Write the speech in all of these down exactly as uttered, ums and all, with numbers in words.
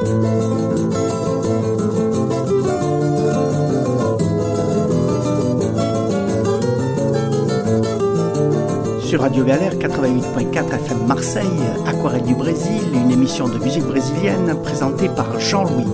Sur Radio Galère quatre-vingt-huit point quatre F M Marseille, Aquarelle du Brésil, une émission de musique brésilienne présentée par Jean-Louis.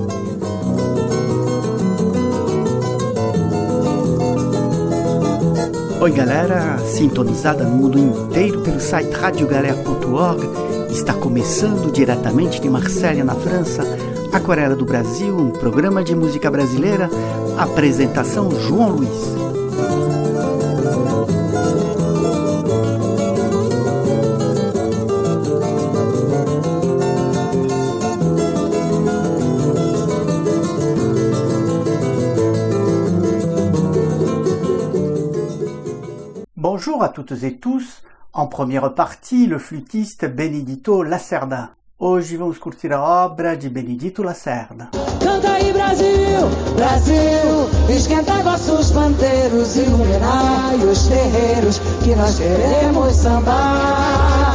Oi galera, sintonizada no mundo inteiro pelo site radio galère ponto org, está começando diretamente de Marselha, na França, Aquarela do Brasil, um programa de música brasileira, apresentação João Luiz. Bonjour à toutes et tous. En première partie, le flûtiste Benedito Lacerda. Hoje vamos curtir a obra de Benedito Lacerda. Canta aí Brasil, Brasil, esquenta vossos pandeiros, iluminai os terreiros que nós queremos sambar.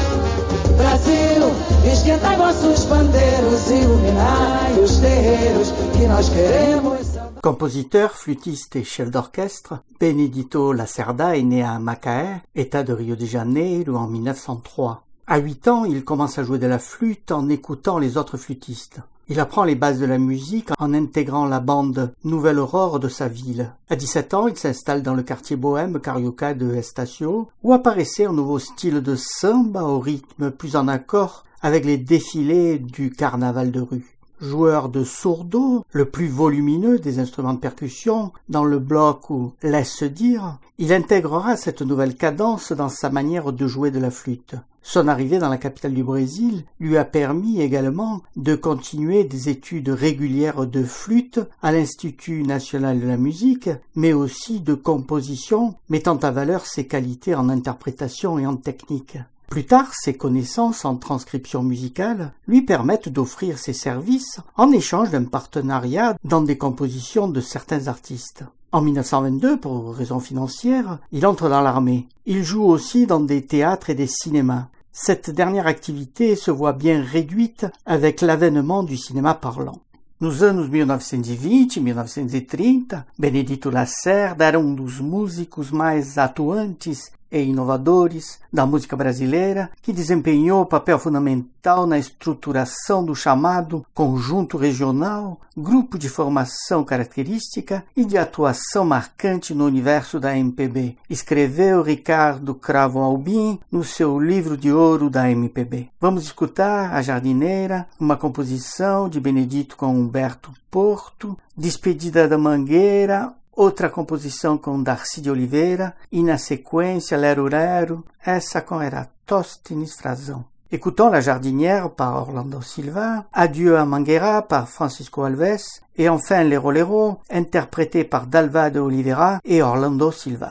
Brasil, esquenta vossos pandeiros, iluminai os terreiros que nós queremos sambar. Compositeur, flûtiste et chef d'orchestre, Benedito Lacerda est né à Macaé, État de Rio de Janeiro, en mille neuf cent trois. À huit ans, il commence à jouer de la flûte en écoutant les autres flûtistes. Il apprend les bases de la musique en intégrant la bande Nouvelle Aurore de sa ville. À dix-sept ans, il s'installe dans le quartier bohème Carioca de Estácio, où apparaissait un nouveau style de samba au rythme plus en accord avec les défilés du carnaval de rue. Joueur de sourdo, le plus volumineux des instruments de percussion, dans le bloc ou laisse dire, il intégrera cette nouvelle cadence dans sa manière de jouer de la flûte. Son arrivée dans la capitale du Brésil lui a permis également de continuer des études régulières de flûte à l'Institut national de la musique, mais aussi de composition, mettant à valeur ses qualités en interprétation et en technique. Plus tard, ses connaissances en transcription musicale lui permettent d'offrir ses services en échange d'un partenariat dans des compositions de certains artistes. En mille neuf cent vingt-deux, pour raisons financières, il entre dans l'armée. Il joue aussi dans des théâtres et des cinémas. Cette dernière activité se voit bien réduite avec l'avènement du cinéma parlant. Nos anos mille novecentos e vinte e mille novecentos e trinta, Benedito Lacerda era um dos músicos mais atuantes e inovadores da música brasileira, que desempenhou papel fundamental na estruturação do chamado conjunto regional, grupo de formação característica e de atuação marcante no universo da M P B. Escreveu Ricardo Cravo Albim no seu livro de ouro da M P B. Vamos escutar A Jardineira, uma composição de Benedito com Humberto Porto, Despedida da Mangueira, outra composição com Darcy de Oliveira, e na sequência Lero Lero, essa com Eratosthenes Frazão. Écoutons La Jardinière par Orlando Silva, Adieu à Mangueira par Francisco Alves, et enfin Lero Lero, interprété par Dalva de Oliveira et Orlando Silva.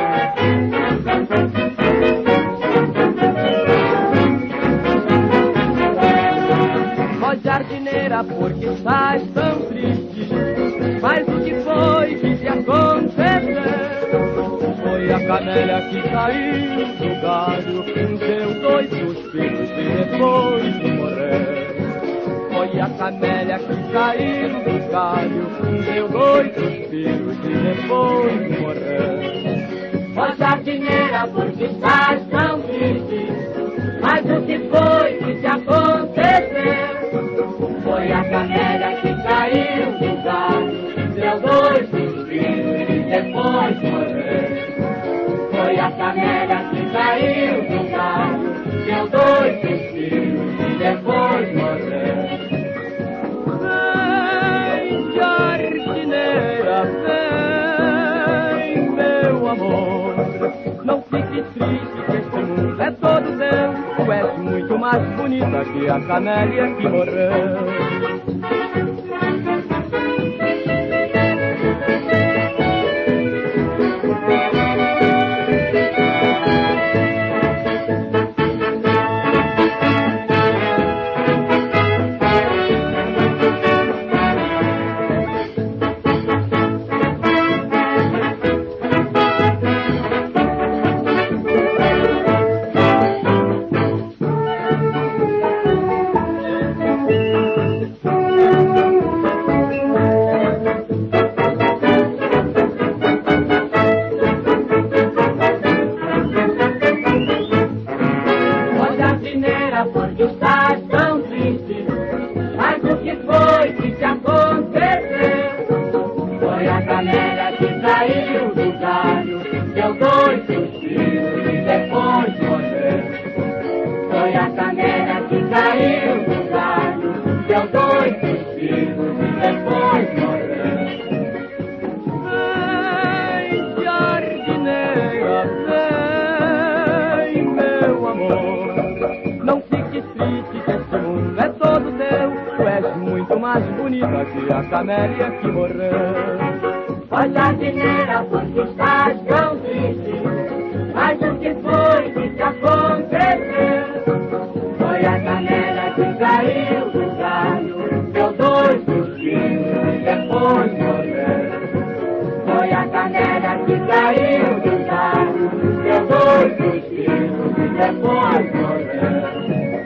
Ó jardineira, porque estás tão triste? Mas o que foi que te aconteceu? Foi a camélia que caiu do galho, deu dois suspiros e depois morreu. Foi a camélia que caiu do galho, deu dois suspiros e depois morreu. Ó jardineira, porque estás tão triste? Mas o que foi que te aconteceu? Foi a camélia que caiu do galho, deu dois suspiros e depois morreu. Foi a camélia que caiu do galho, deu dois suspiros e depois morreu. Vem, jardineira, vem, meu amor. Não fique triste, que este mundo é todo teu. Tu és muito mais bonita que a camélia que morreu. muito mais bonita que a camélia que morreu. Ó jardineira, porque estás tão triste, mas o que foi que te aconteceu? Foi a canela que caiu do galho, deu dois sustinhos e depois morreu. Foi a canela que caiu do galho, deu dois sustinhos e depois morreu.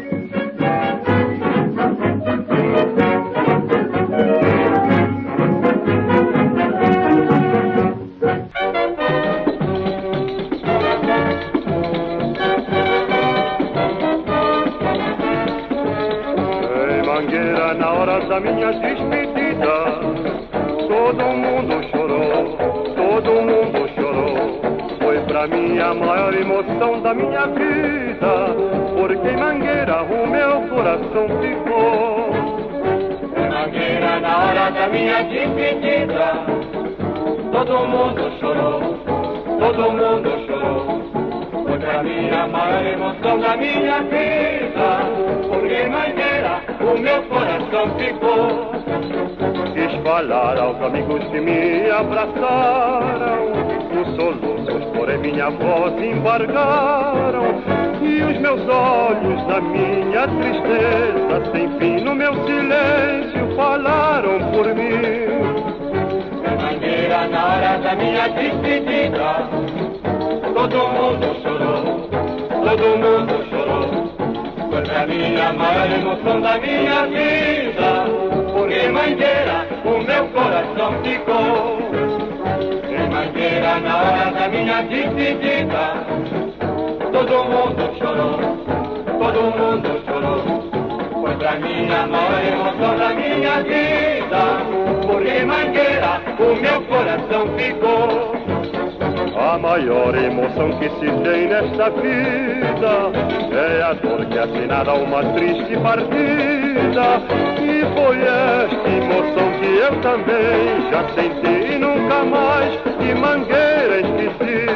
Da minha despedida, todo mundo chorou, todo mundo chorou. Foi pra mim a maior emoção da minha vida, porque em Mangueira o meu coração ficou. Em Mangueira, na hora da minha despedida, todo mundo chorou, todo mundo chorou. Foi pra mim a maior emoção da minha vida, porque em Mangueira o meu coração ficou. Quis falar aos amigos que me abraçaram, os soluços porém minha voz embargaram, e os meus olhos na minha tristeza sem fim no meu silêncio falaram por mim. Em Mangueira, na hora da minha despedida, todo mundo chorou, todo mundo chorou. Foi pra mim a maior emoção da minha vida, porque em Mangueira o meu coração ficou. Em Mangueira, na hora da minha despedida, todo mundo chorou, todo mundo chorou. Foi pra mim a maior emoção da minha vida, porque em Mangueira o meu coração ficou. A maior emoção que se tem nesta vida é a dor que é assinada a uma triste partida. E foi esta emoção que eu também já senti e nunca mais de Mangueira esqueci.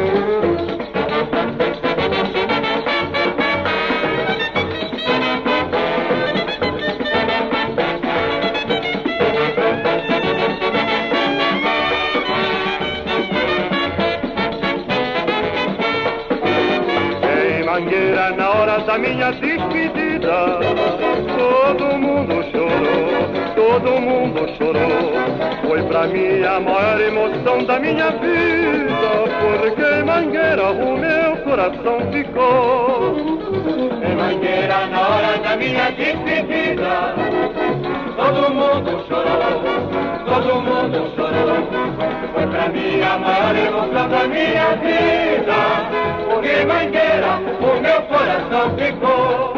Mangueira, na hora da minha despedida, todo mundo chorou, todo mundo chorou. Foi pra mim a maior emoção da minha vida, porque em Mangueira o meu coração ficou. Em Mangueira, na hora da minha despedida, todo mundo chorou, todo mundo chorou. Foi pra mim a maior emoção da minha vida, porque em Mangueira o meu coração ficou.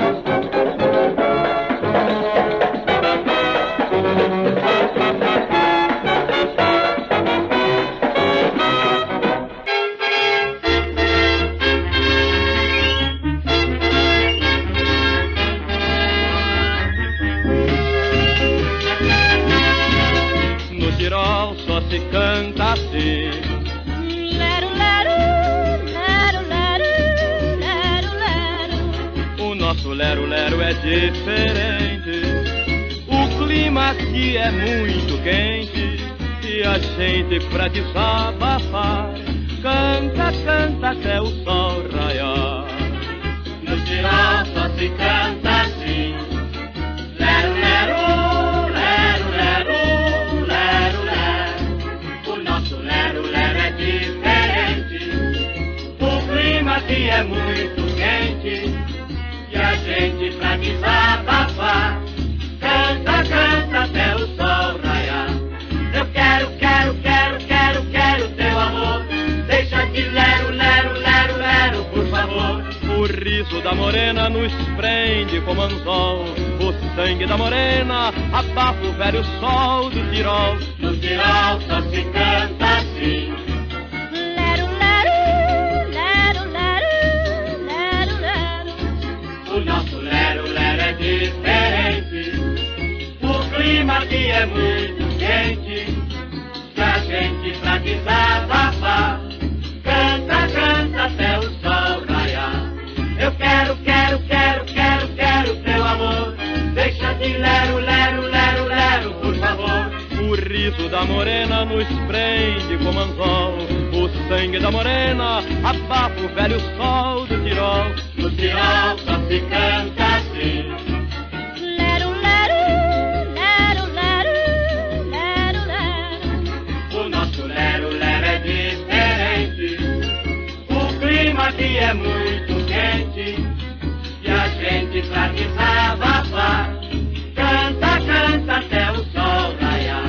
No Tirol só se canta assim. Lero, lero, lero, lero, lero, lero. O nosso lero-lero é diferente. O clima aqui é muito quente e a gente pra desabafar canta, canta até o sol raiar. No Tirol só se canta assim. Lero, lero, lero, lero, lero, lero. O nosso lero-lero é diferente. O clima aqui é muito quente e a gente pra desabafar canta, canta até o sol raiar. Eu quero, quero, quero, quero, quero teu amor. Deixa de lero, lero, lero, lero, por favor. O riso da morena nos prende como anzol. O sangue da morena abafa o velho sol do Tirol. No Tirol só se canta assim. Lero, lero, lero, lero, lero, lero. O nosso lero-lero é diferente. O clima aqui é muito quente e a gente pra desabafar canta, canta até o sol raiar. Eu quero, quero, quero, quero, quero teu amor. Deixa de lero, lero. O riso da morena nos prende como anzol. O sangue da morena abafa o velho sol do Tirol. No Tirol só se canta assim. Lero, lero, lero, lero, lero, lero. O nosso lero, lero é diferente. O clima aqui é muito quente. E a gente pra desabafar canta, canta até o sol raiar.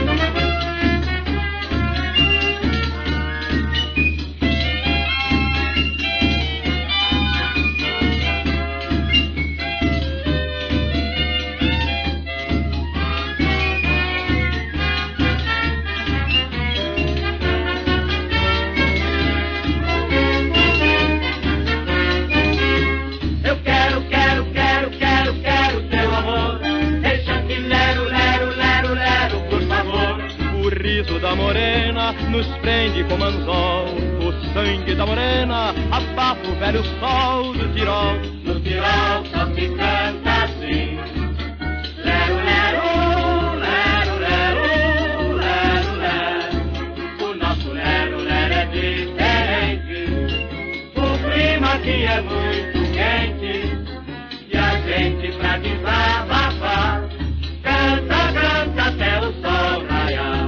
Da morena nos prende como anzol. O sangue da morena abafa o velho sol do Tirol. No Tirol só se canta assim. Lero, lero, lero, lero, lero, lero. O nosso lero, lero é diferente. O clima aqui é muito quente. E a gente pra desabafar canta, canta até o sol raiar.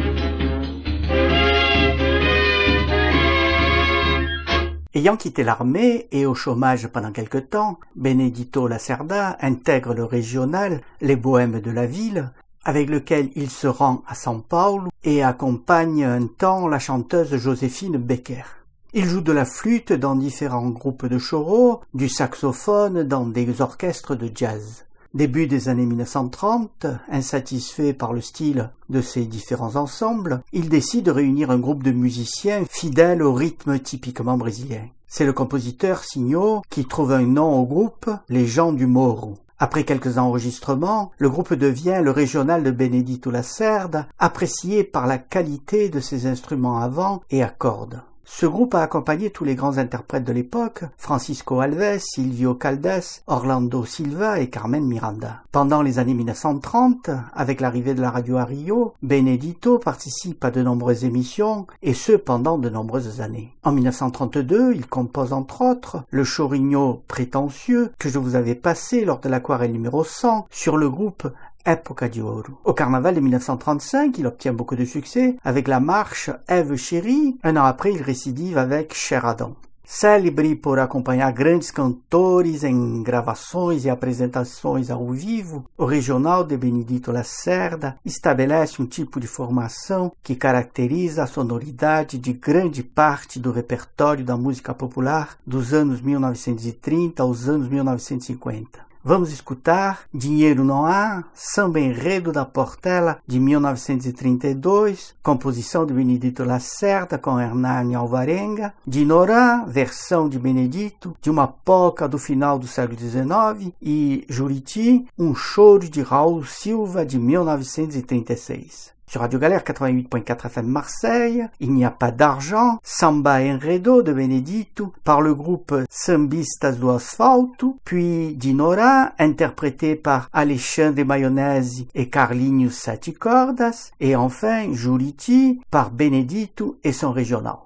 Ayant quitté l'armée et au chômage pendant quelque temps, Benedito Lacerda intègre le régional Les Bohèmes de la ville, avec lequel il se rend à São Paulo et accompagne un temps la chanteuse Joséphine Becker. Il joue de la flûte dans différents groupes de choro, du saxophone dans des orchestres de jazz. Début des années mille neuf cent trente, insatisfait par le style de ces différents ensembles, il décide de réunir un groupe de musiciens fidèles au rythme typiquement brésilien. C'est le compositeur Signo qui trouve un nom au groupe, les gens du Moro. Après quelques enregistrements, le groupe devient le régional de Benedito Lacerda, apprécié par la qualité de ses instruments à vent et à cordes. Ce groupe a accompagné tous les grands interprètes de l'époque, Francisco Alves, Silvio Caldes, Orlando Silva et Carmen Miranda. Pendant les années mille neuf cent trente, avec l'arrivée de la radio à Rio, Benedito participe à de nombreuses émissions, et ce pendant de nombreuses années. En mille neuf cent trente-deux, il compose entre autres le chorigno prétentieux que je vous avais passé lors de l'aquarelle numéro cent sur le groupe Época de Ouro. Au carnaval de mille neuf cent trente-cinq, il obtient beaucoup de succès avec la marche Eve Chérie. Un an après, il récidive avec Cher Adam. Célebre por acompanhar grandes cantores em gravações e apresentações ao vivo, o regional de Benedito Lacerda estabelece um tipo de formação que caracteriza a sonoridade de grande parte do repertório da música popular dos anos mil novecentos e trinta aos anos mil novecentos e cinquenta. Vamos escutar Dinheiro Não Há, Samba Enredo da Portela, de mil novecentos e trinta e dois, composição de Benedito Lacerda com Hernani Alvarenga, Dinorá, versão de Benedito, de uma polca do final do século dezenove, e Juriti, um choro de Raul Silva, de mil novecentos e trinta e seis. Sur Radio Galère quatre-vingt-huit point quatre F M Marseille, Il n'y a pas d'argent, Samba Enredo de Benedito par le groupe Sambistas do Asfalto, puis Dinorá, interprété par Alexandre Maionese et Carlinhos Sete Cordas, et enfin Juriti par Benedito et son régional.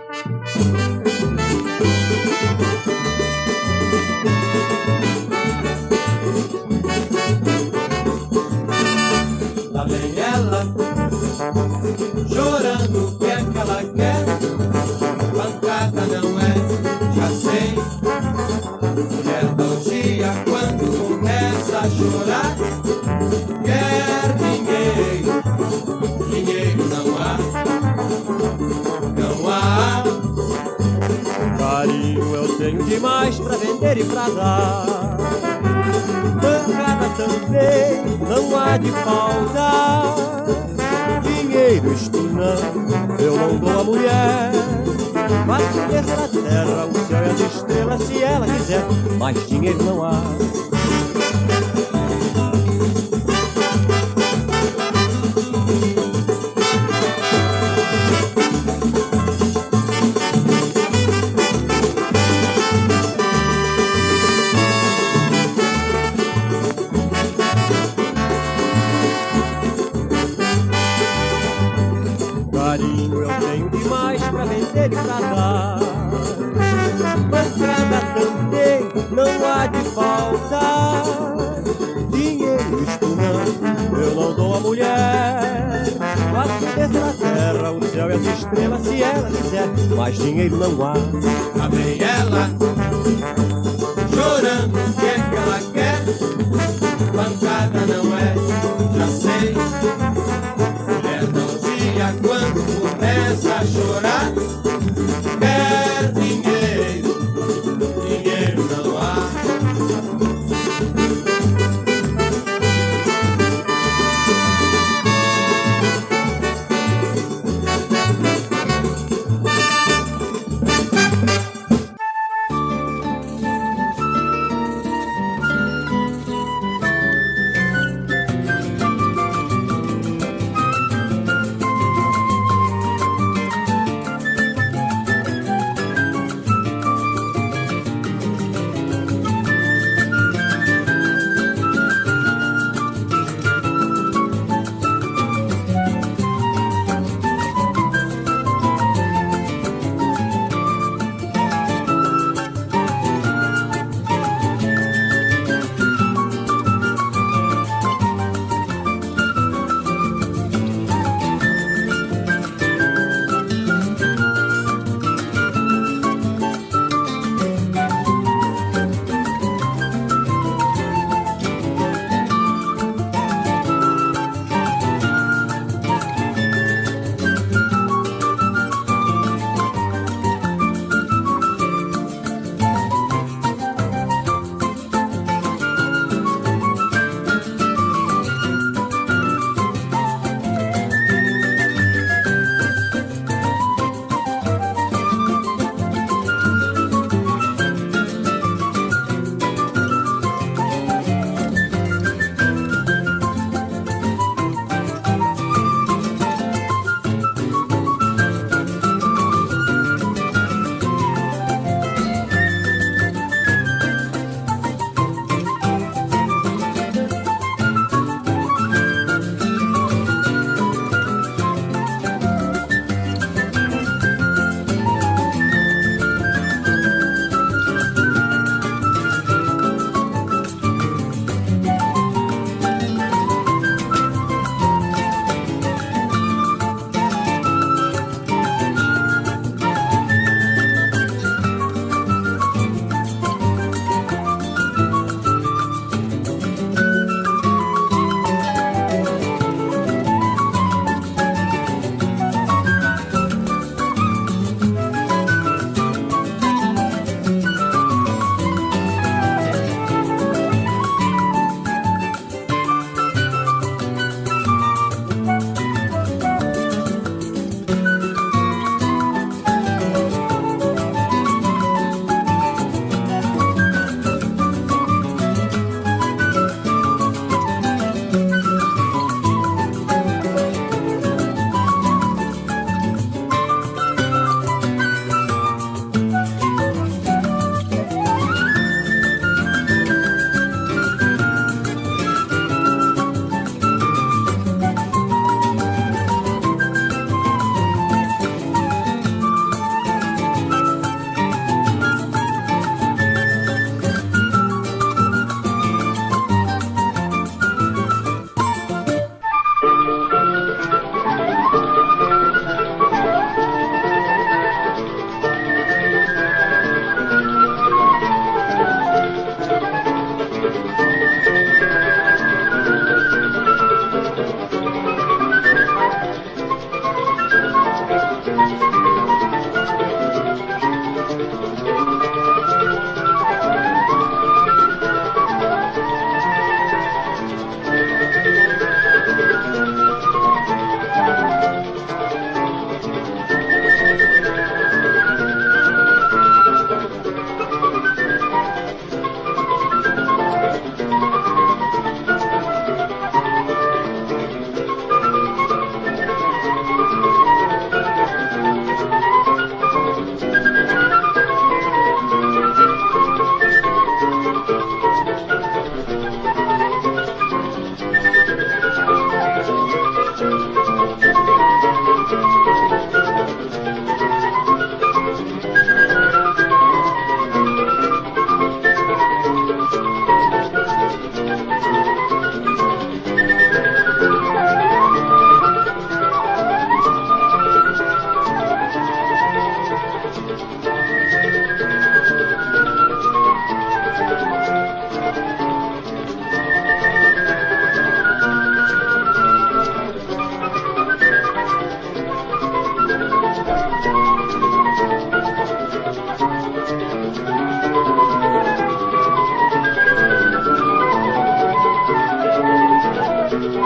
Lá vem ela, chorando o que é que ela quer. Pancada não é, já sei. Mulher da orgia quando começa a chorar, quer dinheiro, dinheiro não há, não há. Carinho eu tenho demais pra vender e pra dar. Pancada também não há de faltar. Dinheiro isto não, eu não dou a mulher. Faço dessa terra o céu e as estrelas se ela quiser, mas dinheiro não há. carinho eu tenho demais pra vender e pra dar. Pancada também não há de faltar. Dinheiro isto não, eu não dou a mulher. Faço descer a terra, o céu e as estrelas se ela quiser, mas dinheiro não há. Lá vem ela, chorando, o que é que ela quer? Pancada não é, já sei. Mulher não dia quando começa a chorar, quer dinheiro, dinheiro não há.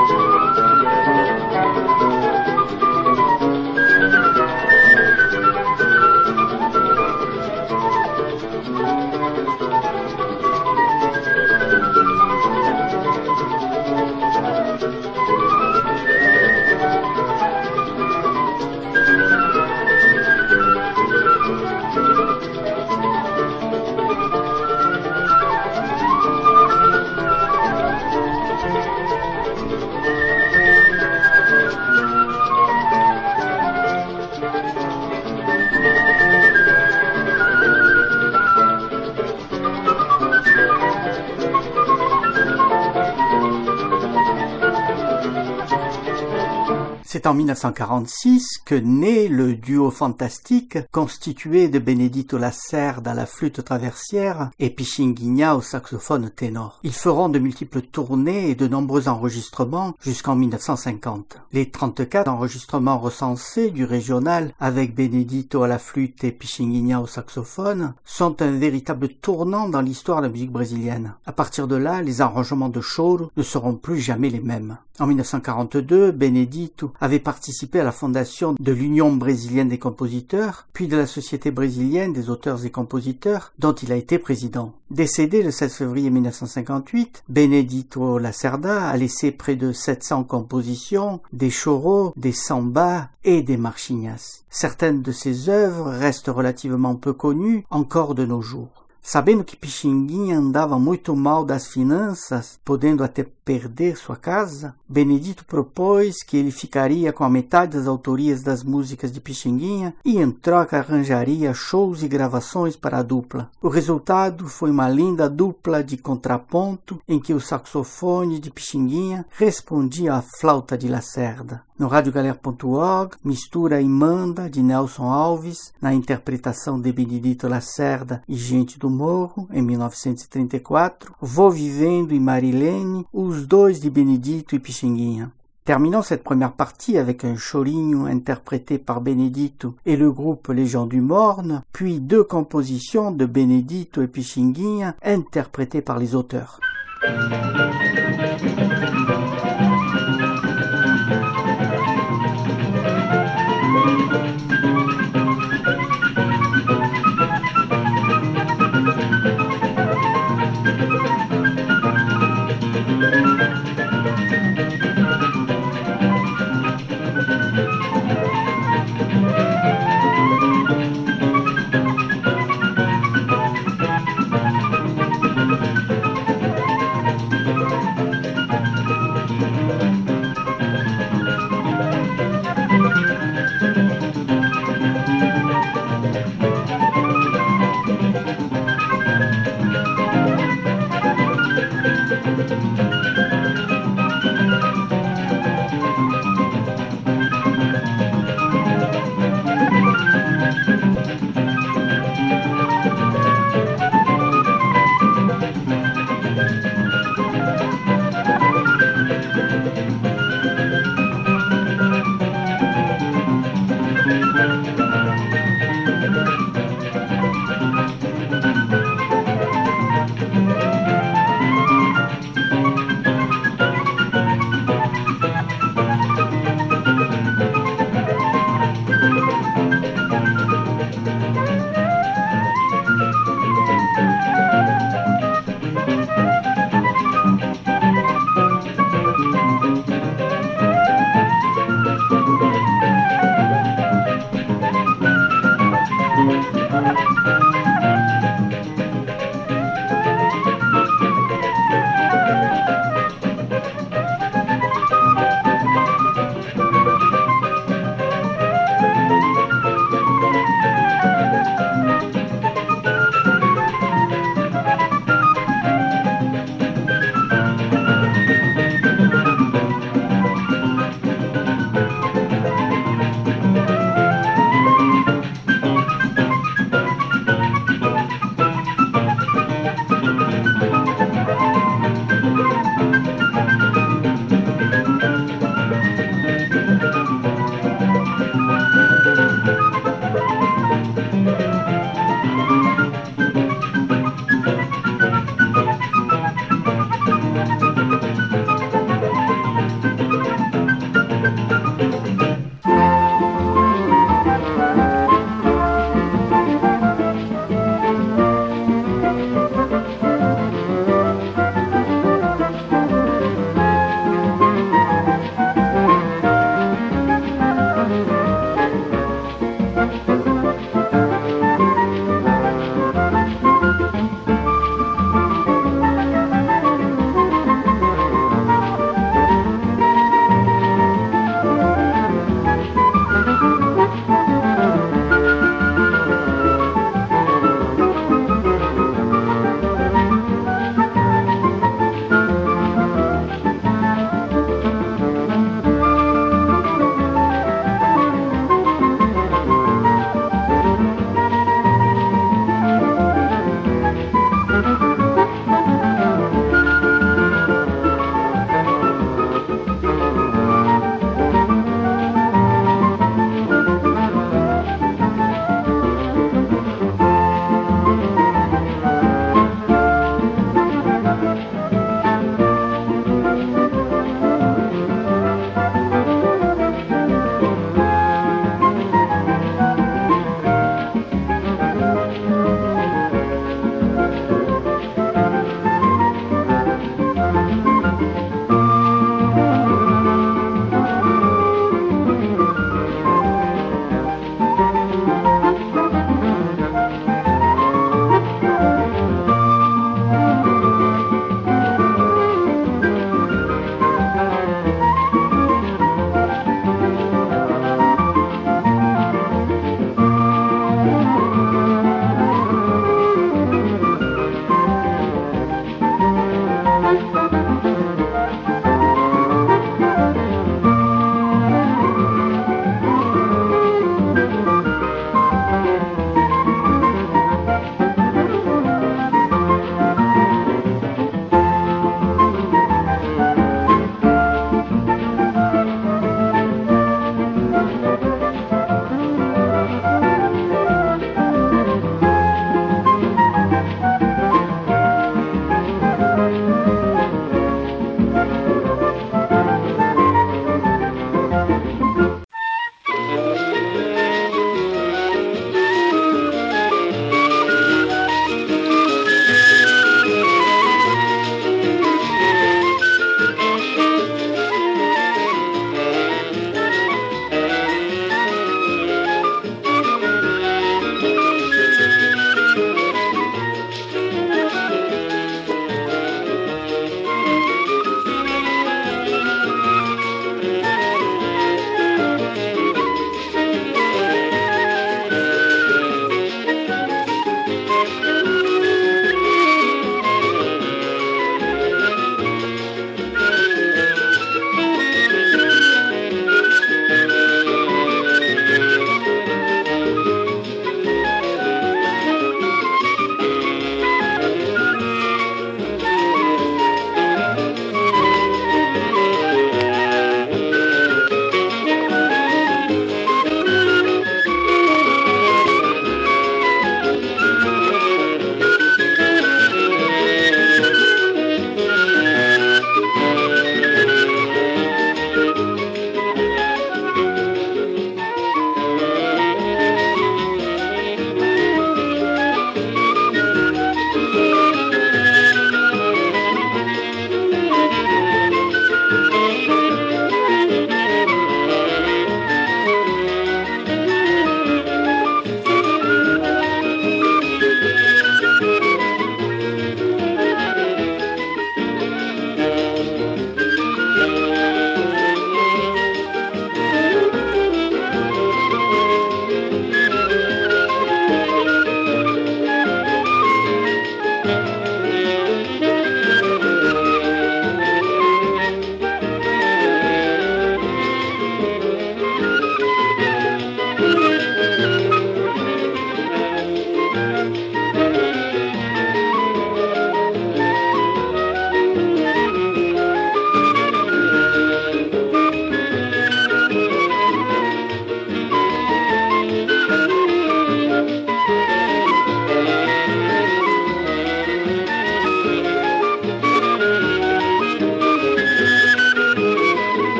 C'est en mille neuf cent quarante-six que naît le duo fantastique constitué de Benedito Lacerda à la flûte traversière et Pichinguinha au saxophone ténor. Ils feront de multiples tournées et de nombreux enregistrements jusqu'en mille neuf cent cinquante. Les trente-quatre enregistrements recensés du régional avec Benedito à la flûte et Pichinguinha au saxophone sont un véritable tournant dans l'histoire de la musique brésilienne. À partir de là, les arrangements de choro ne seront plus jamais les mêmes. En mille neuf cent quarante-deux, Benedito avait participé à la fondation de l'Union brésilienne des compositeurs, puis de la Société brésilienne des auteurs et compositeurs, dont il a été président. Décédé le seize février mille neuf cent cinquante-huit, Benedito Lacerda a laissé près de sept cents compositions, des choros, des sambas et des marchinhas. Certaines de ses œuvres restent relativement peu connues encore de nos jours. Sabendo que Pichinguinha andava muito mal das finanças, podendo até perder sua casa, Benedito propôs que ele ficaria com a metade das autorias das músicas de Pichinguinha e em troca arranjaria shows e gravações para a dupla. O resultado foi uma linda dupla de contraponto em que o saxofone de Pichinguinha respondia à flauta de Lacerda. No rádio galera ponto org, Mistura e Manda, de Nelson Alves, na interpretação de Benedito Lacerda e Gente do Morro, em mille neuf cent trente-quatre, Vou Vivendo e Marilene, os dois de Benedito e Pichinguinha. Terminons cette première partie avec un chorinho interprété par Benedito et le groupe Les Gens du Morne, puis deux compositions de Benedito et Pichinguinha interprétées par les auteurs.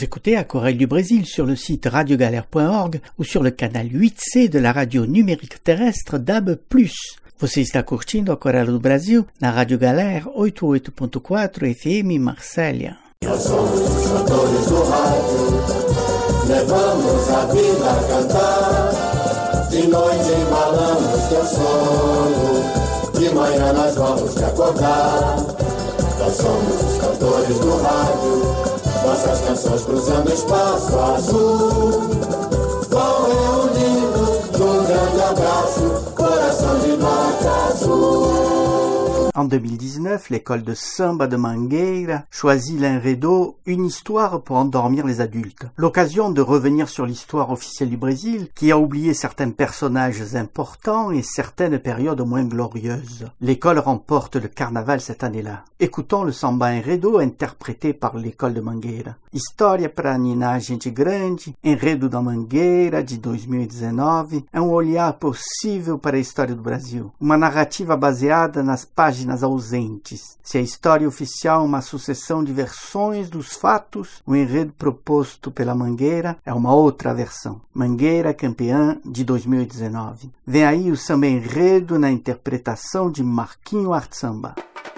écoutez Aquarelle du Brésil sur le site radio galère point org ou sur le canal huit C de la radio numérique terrestre D A B plus. Você está curtindo Aquarela do Brasil na Rádio Galera oitenta e oito ponto quatro F M Marsella. Nós somos os cantores do rádio, levamos a vida a cantar. De noite embalamos teu sono, de manhã nós vamos te acordar. Nós somos os cantores do rádio, nossas canções cruzando espaço azul. Vão reunindo num grande abraço, coração de nota azul. En deux mille dix-neuf, l'école de samba de Mangueira choisit l'enredo, une histoire pour endormir les adultes. L'occasion de revenir sur l'histoire officielle du Brésil, qui a oublié certains personnages importants et certaines périodes moins glorieuses. L'école remporte le carnaval cette année-là. Écoutons le samba enredo interprété par l'école de Mangueira. História pra Ninar Gente Grande, Enredo da Mangueira, de dois mil e dezenove, é um olhar possível para a história do Brasil. Uma narrativa baseada nas páginas ausentes. Se a história oficial é uma sucessão de versões dos fatos, o enredo proposto pela Mangueira é uma outra versão. Mangueira campeã de dois mil e dezenove. Vem aí o samba enredo na interpretação de Marquinho Arte Samba.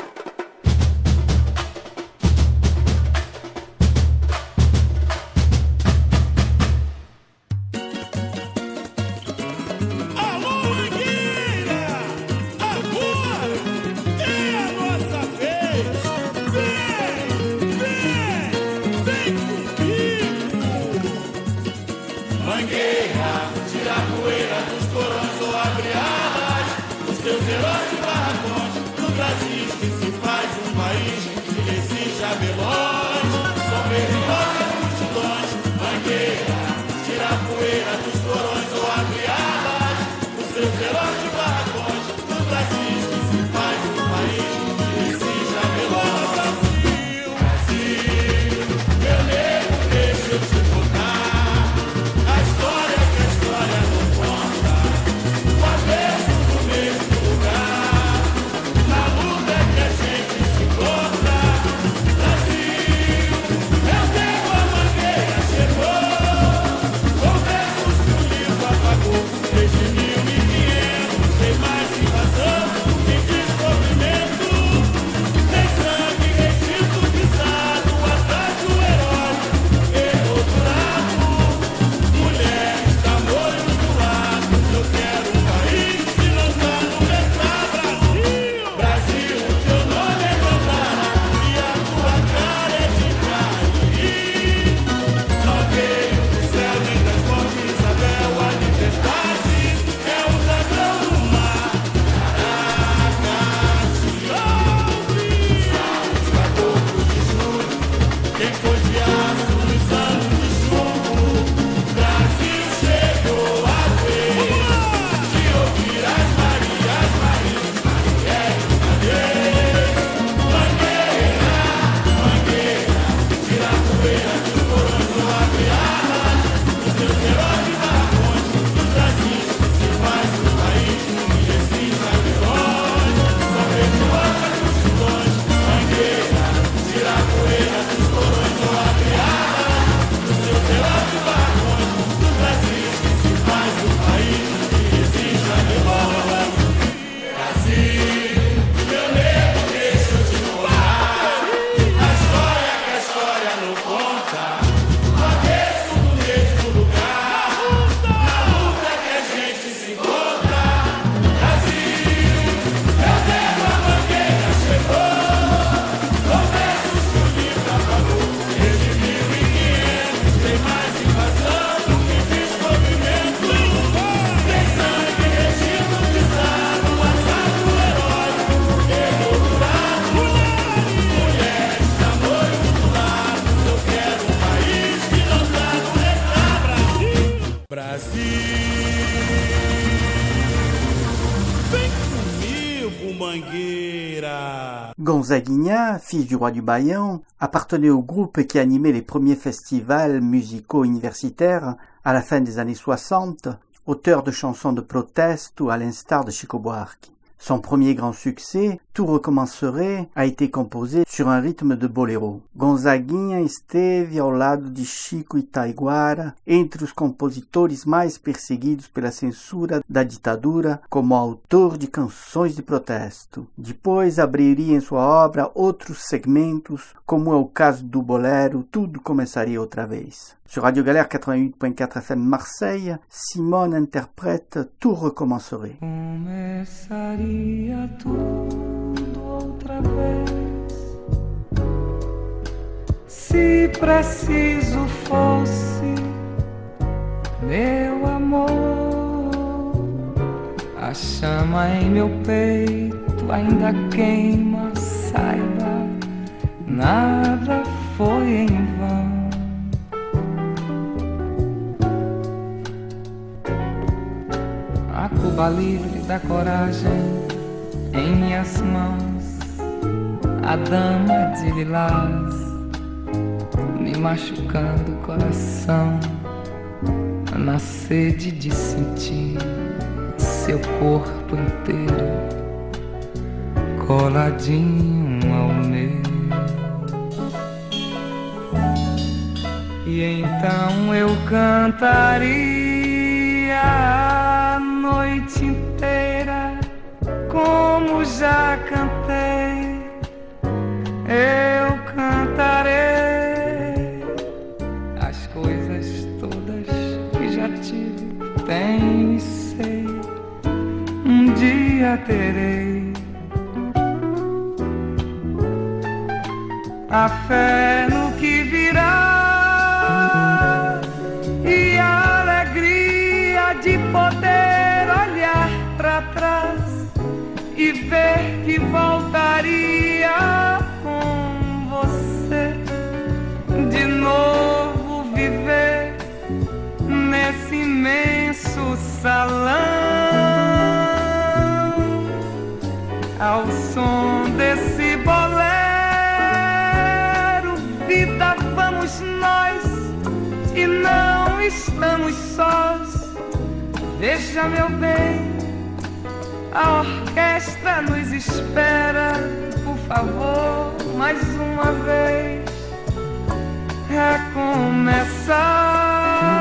Gonzaguinha, fils du roi du Baião, appartenait au groupe qui animait les premiers festivals musicaux universitaires à la fin des années soixante, auteur de chansons de proteste ou à l'instar de Chico Buarque. Son premier grand succès, Tout recommencerait, a été composé sur un rythme de boléro. Gonzaguinha esteve ao lado de Chico e Taiguara, entre os compositores mais perseguidos pela censura da ditadura, como autor de canções de protesto. Depois abriria em sua obra outros segmentos, como é o caso do bolero Tudo Começaria Outra Vez. Sur Radio Galère quatre-vingt-huit point quatre F M Marseille, Simone interprète Tout recommencerait. Começaria tudo outra vez, se preciso fosse, meu amor. A chama em meu peito ainda queima, saiba, nada foi em vão. A Cuba livre da coragem em minhas mãos, a dama de lilás me machucando o coração, na sede de sentir seu corpo inteiro coladinho ao meu. E então eu cantaria a noite inteira, como já cantei, eu cantarei as coisas todas que já tive, tenho e sei, um dia terei. A fé no que virá e a alegria de poder olhar pra trás e ver que voltaria com você, de novo viver nesse imenso salão, ao som desse bolero. Vida, vamos nós e não estamos sós. Veja, meu bem, a orquestra nos espera. Por favor, mais uma vez, recomeçar.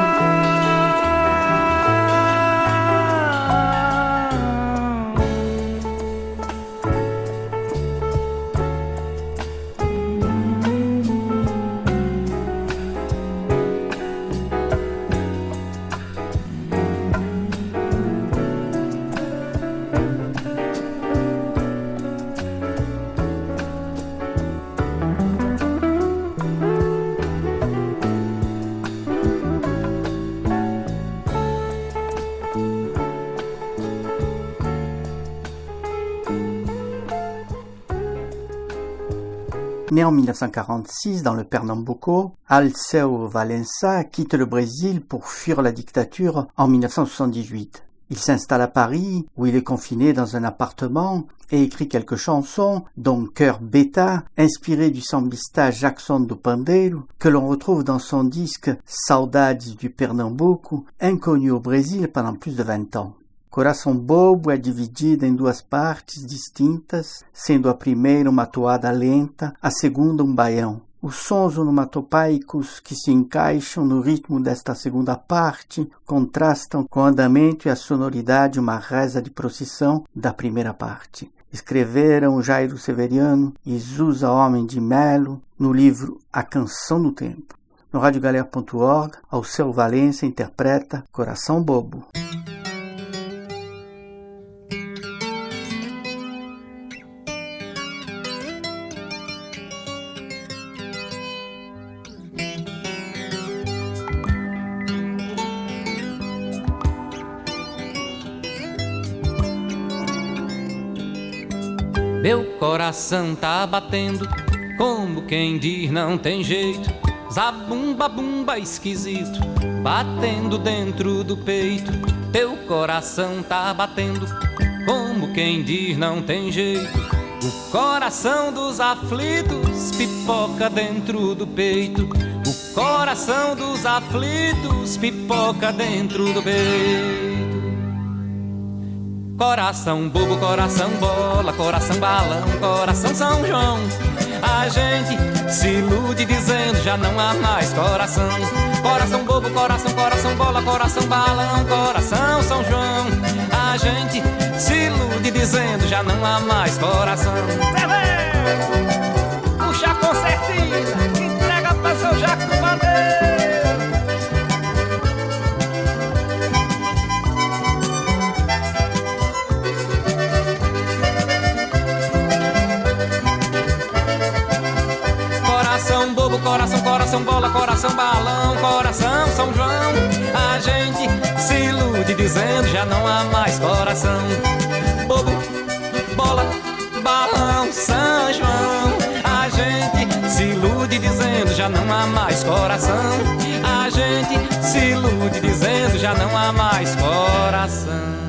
Né en dix-neuf cent quarante-six dans le Pernambuco, Alceu Valença quitte le Brésil pour fuir la dictature en dix-neuf cent soixante-dix-huit. Il s'installe à Paris, où il est confiné dans un appartement, et écrit quelques chansons, dont Cœur Beta, inspiré du sambista Jackson do Pandeiro, que l'on retrouve dans son disque Saudades du Pernambuco, inconnu au Brésil pendant plus de vingt ans. Coração Bobo é dividida em duas partes distintas, sendo a primeira uma toada lenta, a segunda um baião. Os sons onomatopeicos que se encaixam no ritmo desta segunda parte contrastam com o andamento e a sonoridade de uma reza de procissão da primeira parte. Escreveram Jairo Severiano e Zusa Homem de Melo no livro A Canção do Tempo. No radio galère ponto org, Alceu Valença interpreta Coração Bobo. Meu coração tá batendo, como quem diz não tem jeito. Zabumba, bumba esquisito, batendo dentro do peito. Teu coração tá batendo, como quem diz não tem jeito. O coração dos aflitos pipoca dentro do peito. O coração dos aflitos pipoca dentro do peito. Coração bobo, coração bola, coração balão, coração São João. A gente se ilude dizendo já não há mais coração. Coração bobo, coração, coração bola, coração balão, coração São João. A gente se ilude dizendo já não há mais coração. Puxa a concertina, entrega pra São Jacques do Bandeiro. Coração bobo, coração, coração bola, coração balão, coração São João. A gente se ilude dizendo já não há mais coração. Bobo, bola, balão, São João. A gente se ilude dizendo já não há mais coração. A gente se ilude dizendo já não há mais coração.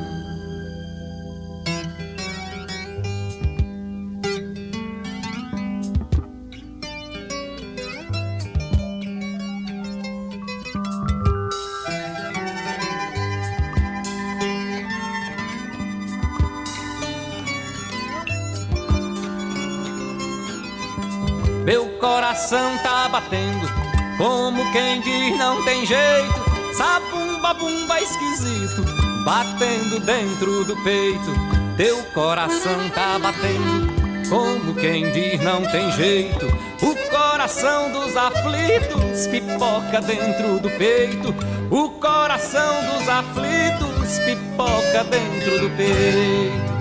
Meu coração tá batendo, como quem diz não tem jeito. Sabumba, bumba esquisito, batendo dentro do peito. Teu coração tá batendo, como quem diz não tem jeito. O coração dos aflitos pipoca dentro do peito. O coração dos aflitos pipoca dentro do peito.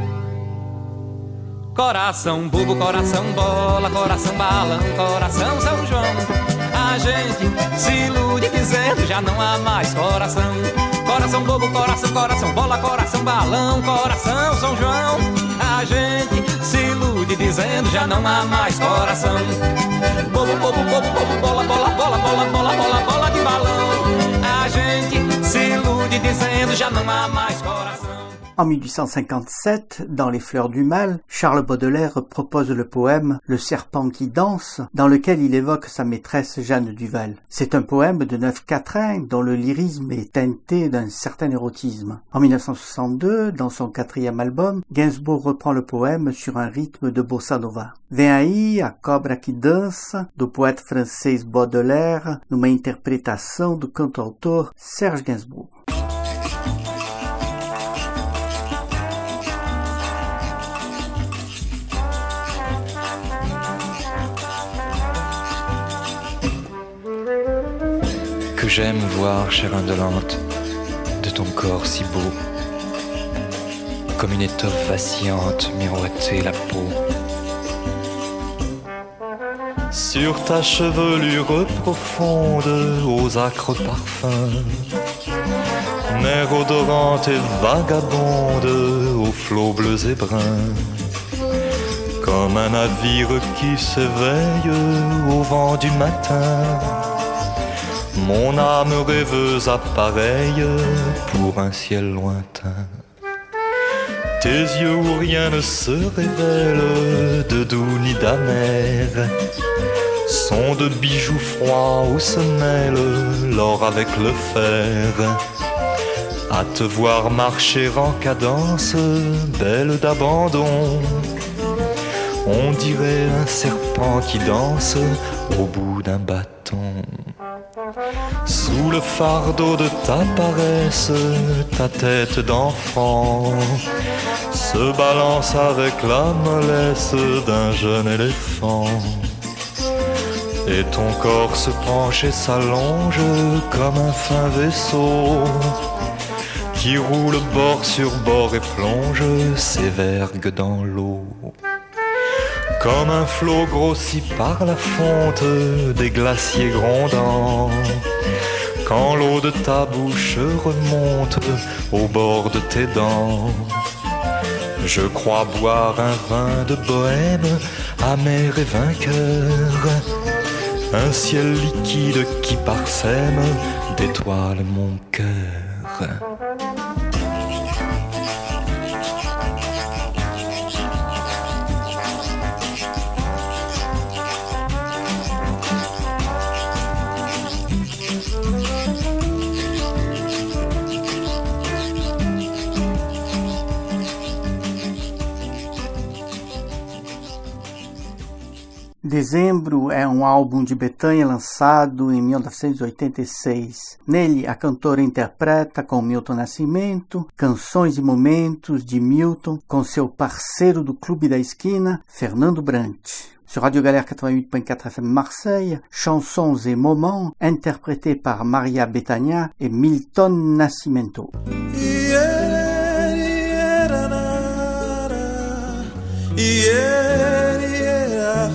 Coração bobo, coração bola, coração balão, coração São João. A gente se ilude dizendo já não há mais coração. Coração bobo, coração, coração bola, coração balão, coração São João. A gente se ilude dizendo já não há mais coração. Bobo, bobo, bobo, bobo, bola, bola, bola, bola, bola, bola, bola de balão. A gente se ilude dizendo já não há mais coração. En mille huit cent cinquante-sept, dans Les Fleurs du Mal, Charles Baudelaire propose le poème Le serpent qui danse, dans lequel il évoque sa maîtresse Jeanne Duval. C'est un poème de neuf quatrains dont le lyrisme est teinté d'un certain érotisme. En mille neuf cent soixante-deux, dans son quatrième album, Gainsbourg reprend le poème sur un rythme de bossa nova. Vem aí a cobra que dança, do poète francês Baudelaire, numa interpretação do cantautor Serge Gainsbourg. Que j'aime voir, chère indolente, de ton corps si beau, comme une étoffe vacillante miroiter la peau. Sur ta chevelure profonde, aux acres parfums, mer odorante et vagabonde, aux flots bleus et bruns, comme un navire qui s'éveille au vent du matin. Mon âme rêveuse appareille pour un ciel lointain. Tes yeux où rien ne se révèle de doux ni d'amer sont de bijoux froids où se mêle l'or avec le fer. À te voir marcher en cadence, belle d'abandon, on dirait un serpent qui danse au bout d'un bâton. Sous le fardeau de ta paresse, ta tête d'enfant se balance avec la mollesse d'un jeune éléphant. Et ton corps se penche et s'allonge comme un fin vaisseau qui roule bord sur bord et plonge ses vergues dans l'eau. Comme un flot grossi par la fonte des glaciers grondants, quand l'eau de ta bouche remonte au bord de tes dents. Je crois boire un vin de bohème, amer et vainqueur, un ciel liquide qui parsème d'étoiles mon cœur. Dezembro é um álbum de Bethânia lançado em mil novecentos e oitenta e seis. Nele, a cantora interpreta com Milton Nascimento canções e momentos de Milton com seu parceiro do Clube da Esquina, Fernando Brant. Sur Radio Galère quatre-vingt-huit point quatre F M Marseille, chansons et moments interprétés par Maria Bethânia et Milton Nascimento. Yeah, yeah, da, da, da. Yeah, yeah.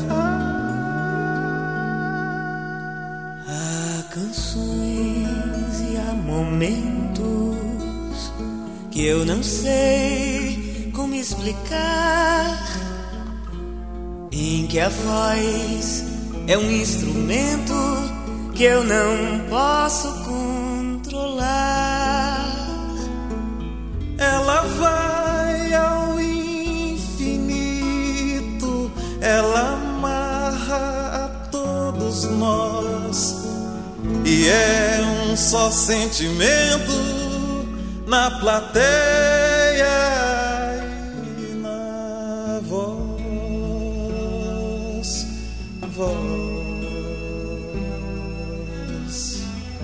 Há canções e há momentos que eu não sei como explicar, em que a voz é um instrumento que eu não posso controlar. Ela vai ao infinito, ela amarra a todos nós, e é um só sentimento na plateia. Voz.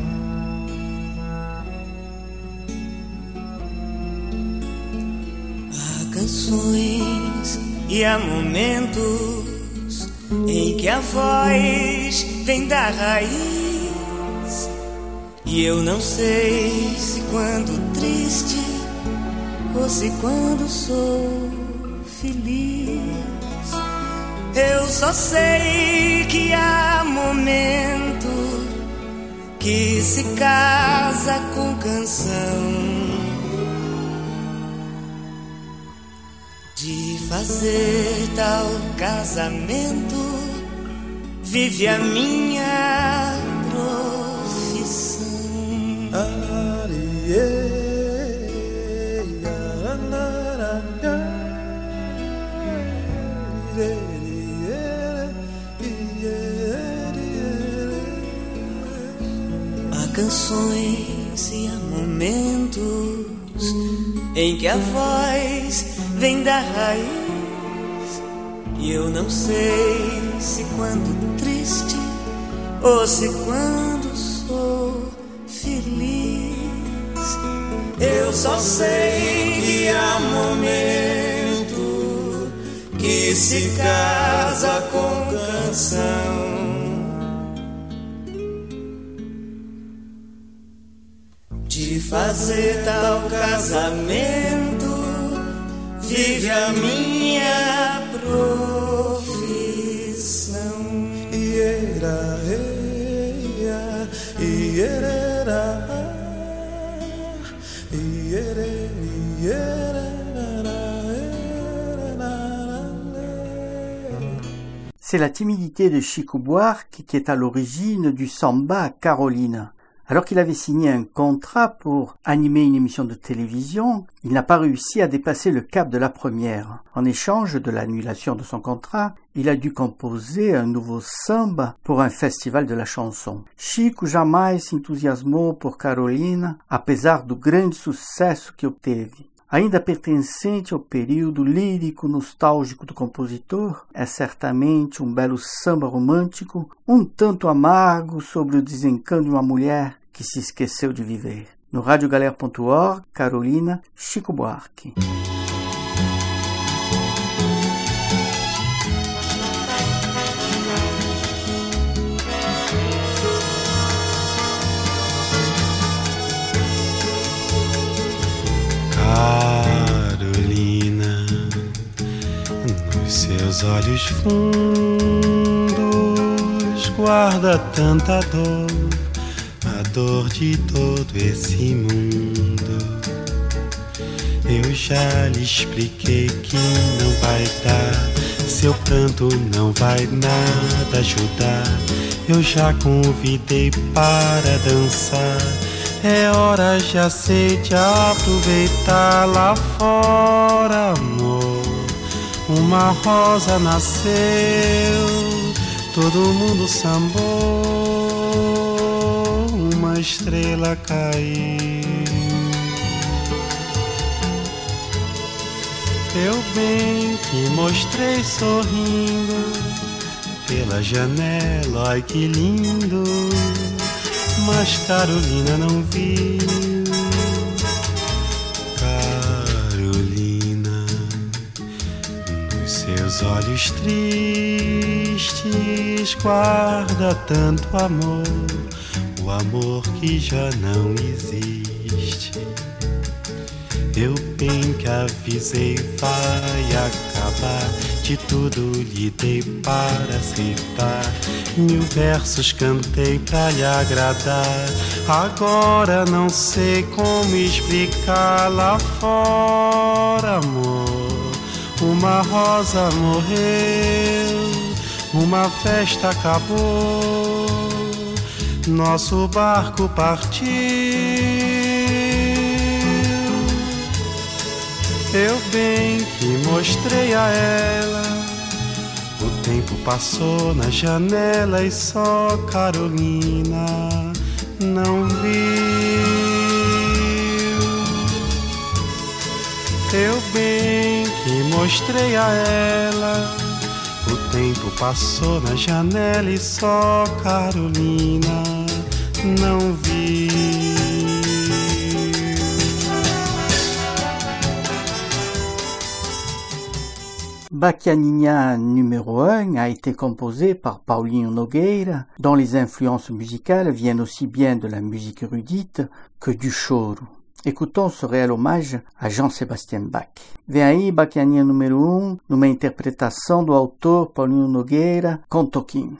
Há canções e há momentos em que a voz vem da raiz, e eu não sei se quando triste ou se quando sou feliz. Eu só sei que há momento que se casa com canção, de fazer tal casamento vive a minha profissão. Arie. Canções e há momentos em que a voz vem da raiz, e eu não sei se quando triste ou se quando sou feliz. Eu só sei que há momento que se casa com canção, de fazer tal casamento vive a minha profissão. Iera, eia, iera, iera, iera. C'est la timidité de Chico Buarque qui est à l'origine du samba Carolina. Alors qu'il avait signé un contrat pour animer une émission de télévision, il n'a pas réussi à dépasser le cap de la première. En échange de l'annulation de son contrat, il a dû composer un nouveau samba pour un festival de la chanson. Chico jamais se entusiasmou por Carolina, apesar do grande sucesso que obteve. Ainda pertencente ao período lírico nostálgico do compositor, é certamente um belo samba romântico, um tanto amargo sobre o desencanto de uma mulher que se esqueceu de viver. No radio galère ponto org, Carolina, Chico Buarque. Carolina, nos seus olhos fundos guarda tanta dor, a dor de todo esse mundo. Eu já lhe expliquei que não vai dar, seu pranto não vai nada ajudar. Eu já convidei para dançar, é hora, já sei, de aproveitar. Lá fora, amor, uma rosa nasceu, todo mundo sambou, uma estrela caiu. Eu bem que mostrei sorrindo pela janela, ai que lindo, mas Carolina não viu. Carolina, nos seus olhos tristes guarda tanto amor, o amor que já não existe. Eu bem que avisei, vai acabar, de tudo lhe dei para acertar, mil versos cantei pra lhe agradar, agora não sei como explicar. Lá fora, amor, uma rosa morreu, uma festa acabou, nosso barco partiu. Eu bem que mostrei a ela, o tempo passou na janela e só Carolina não viu. Eu bem que mostrei a ela, o tempo passou na janela e só Carolina não viu. Baquianinha numéro un a été composé par Paulinho Nogueira, dont les influences musicales viennent aussi bien de la musique érudite que du choro. Écoutons ce réel hommage a Jean-Sébastien Bach. Vem aí Baquianinha número um, numa interpretação do autor Paulinho Nogueira com Toquinho.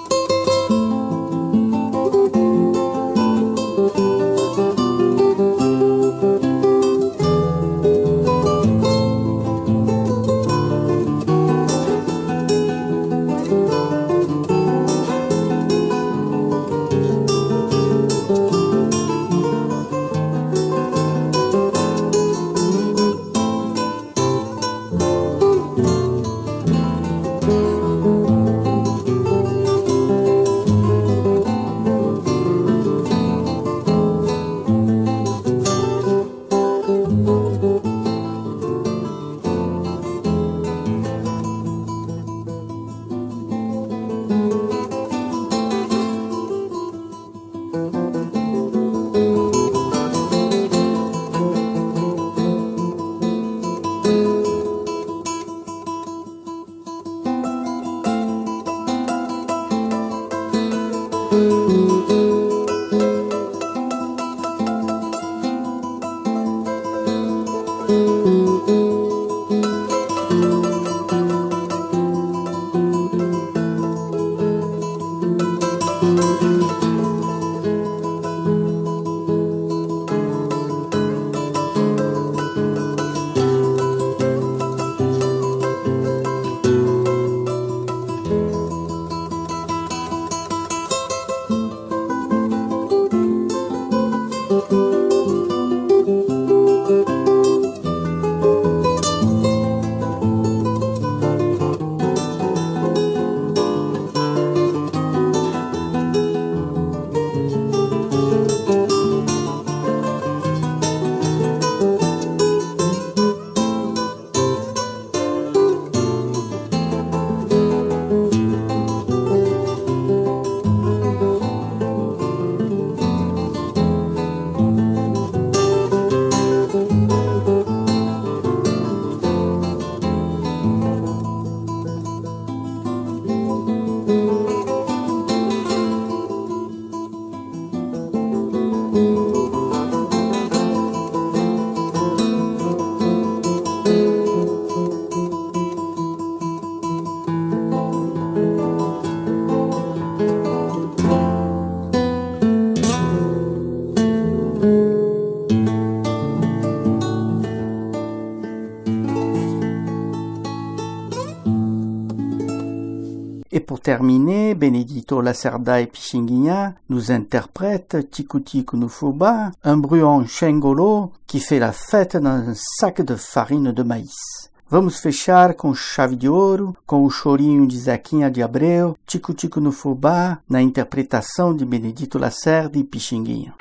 Et pour terminer, Benedito Lacerda et Pixinguinha nous interprètent Tico Tico no Fubá, un bruant chengolo qui fait la fête dans un sac de farine de maïs. Vamos fechar com chave de ouro, com o chorinho de Zequinha de Abreu, Tico Tico no Fubá, na interpretação de Benedito Lacerda e Pixinguinha.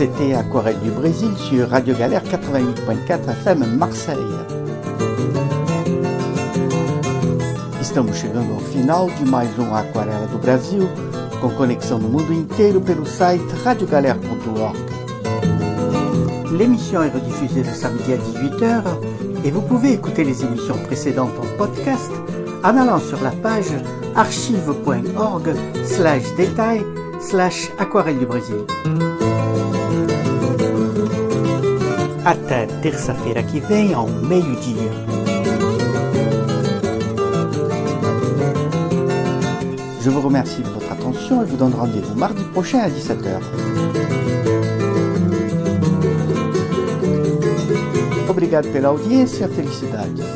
C'était Aquarelle du Brésil sur Radio Galère quatre-vingt-huit point quatre F M Marseille. Estamos chegando ao final de mais um Aquarela do Brasil, com conexão no mundo inteiro pelo site radio galère point org. L'émission est rediffusée le samedi à dix-huit heures et vous pouvez écouter les émissions précédentes en podcast en allant sur la page archive point org slash détail slash Aquarelle du Brasil. Até terça-feira que vem ao meio-dia. Je vous remercie de votre attention et vous donne rendez-vous mardi prochain à dix-sept heures. Obrigado pela audiência, felicidades.